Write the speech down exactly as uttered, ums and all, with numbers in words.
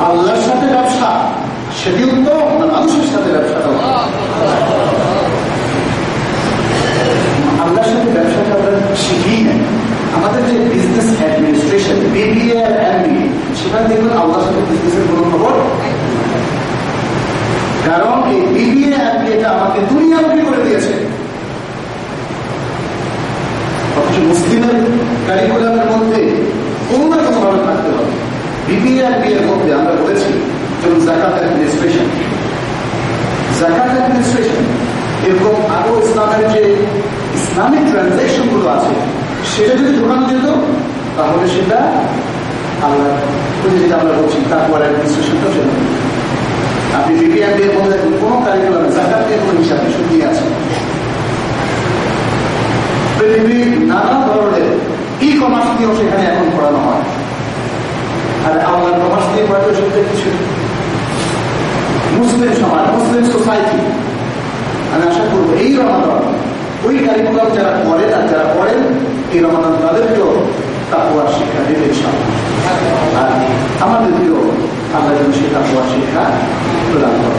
আল্লাহর সাথে ব্যবসা সেটি উত্তম, মানুষের সাথে ব্যবসাটা আল্লাহর সাথে ব্যবসাটা আমরা শিখি না। আমাদের যে বিজনেস অ্যাডমিনিস্ট্রেশন বিবিএ আর এমবিএ, সেখানে দেখবেন আল্লাহর সাথে বিজনেসের কোনো খবর। কারণ এই বিবিএ এমবিএটা আমাকে দুনিয়ামুখী করে দিয়েছে। অথচ মুসলিমের কারিকুলামের মধ্যে কোনো না কোনো ভাবে থাকতে হবে। বিবিএ এমবিএ এর মধ্যে আমরা বলেছি যেমন যাকাত অ্যাডমিনিস্ট্রেশন, যাকাত অ্যাডমিনিস্ট্রেশন এরকম আরো ইসলামের যে ইসলামিক ট্রানজাকশন গুলো আছে সেটা যদি ঢোকানো যেত তাহলে সেটা আল্লাহ যেটা আমরা বলছি তাকওয়ার অ্যাডমিনিস্ট্রেশনটা ছিল। আপনি বিবিএ এমবিএ এর মধ্যে কোনো কারিকুলামে যাকাত নিয়ে কোনো হিসাব শুনিয়ে আছে। পৃথিবীর নানা ধরনের ই কমার্স নিয়েও সেখানে এখন পড়ানো হয়। আর আল্লাহর কমার্স নিয়ে পড়াতে শুনতে কিছু মুসলিম সমাজ, মুসলিম সোসাইটি, আমি আশা করবো এই রমাদান ওই কারিকুলাম যারা পড়েন আর যারা পড়েন এই রমাদান তাদেরকেও তাকওয়ার শিক্ষা দেবে ইনশাআল্লাহ। আর আমাদেরকেও আল্লাহ যেন সে তাকওয়ার শিক্ষা প্রদান করে।